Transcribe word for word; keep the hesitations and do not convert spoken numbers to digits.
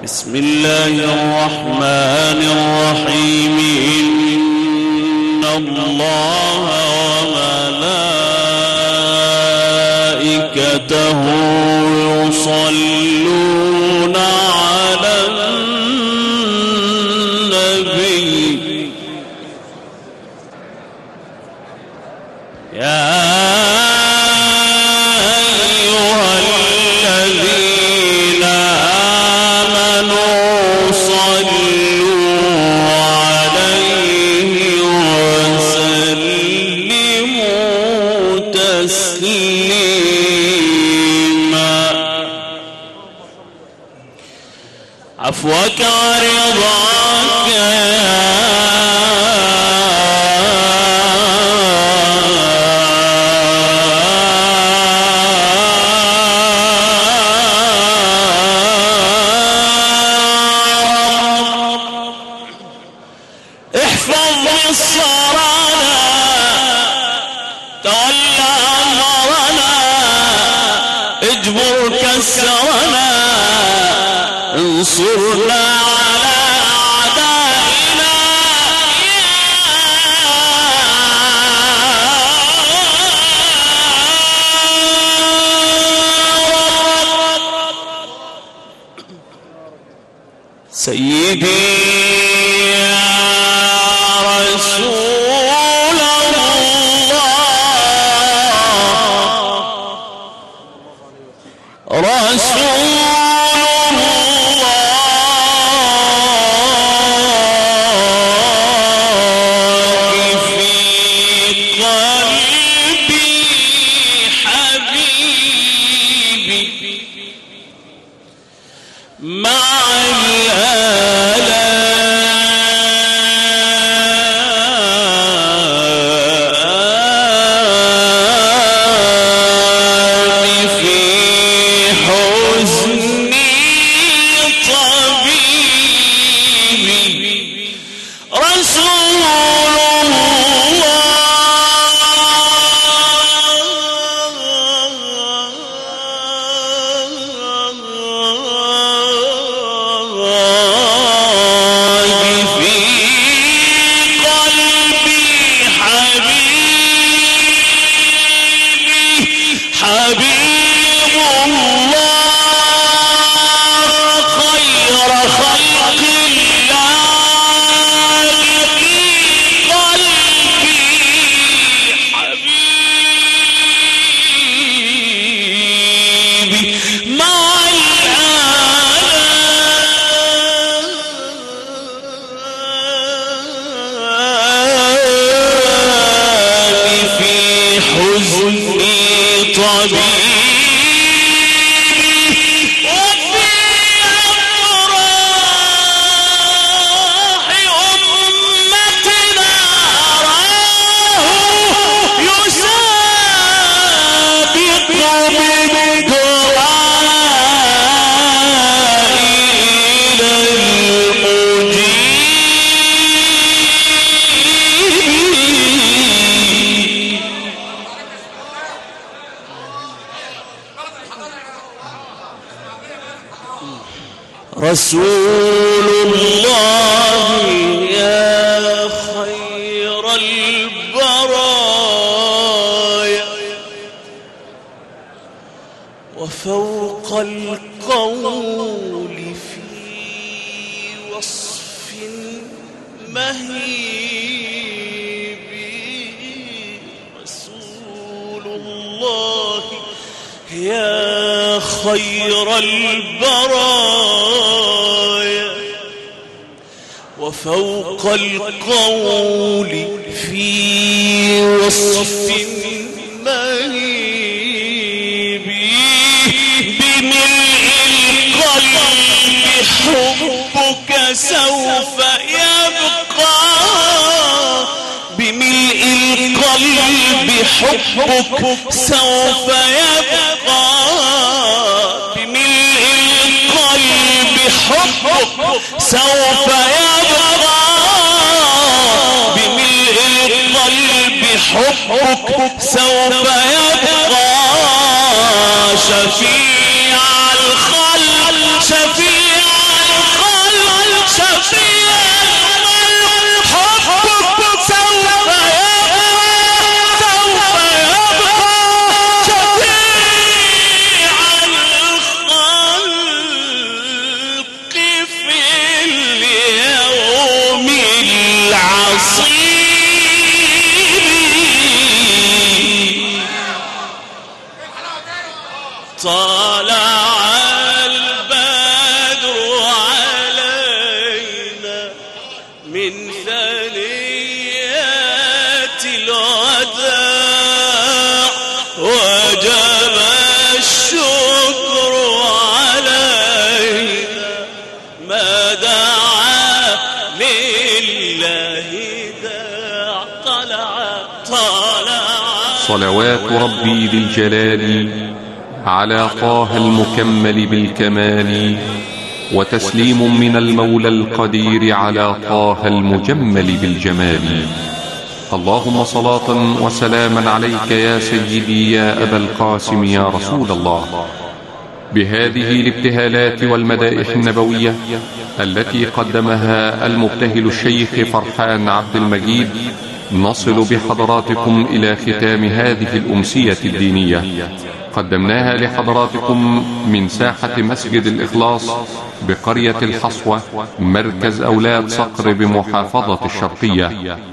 بسم الله الرحمن الرحيم إن الله وملائكته يصلون على النبي يا عفوك ورضاك احفظ مصرنا تولى امرنا اجبر كسرنا انصرنا على أعدائنا سيدي يا رسول الله رسول رسول الله يا خير البرايا وفوق القول في وصف مهيب رسول الله يا خير البرايا وفوق القول في وصف مهيب بملء القلب حبك سوف يبقى بملء القلب حبك سوف يبقى بملء القلب حبك سوف يبقى بملء القلب حبك سوف يبقى شفيع الخلق شفيع طلع البدر علينا من ثنيات الوداع وجب الشكر علينا ما دعا لله داع طلع طلع. صلوات ربي ذي الجلال على طه المكمل بالكمال، وتسليم من المولى القدير على طه المجمل بالجمال. اللهم صلاة وسلاما عليك يا سيدي يا أبا القاسم يا رسول الله. بهذه الابتهالات والمدائح النبوية التي قدمها المبتهل الشيخ فرحان عبد المجيد، نصل بحضراتكم إلى ختام هذه الأمسية الدينية، قدمناها لحضراتكم من ساحة مسجد الإخلاص بقرية الحصوة، مركز أولاد صقر بمحافظة الشرقية.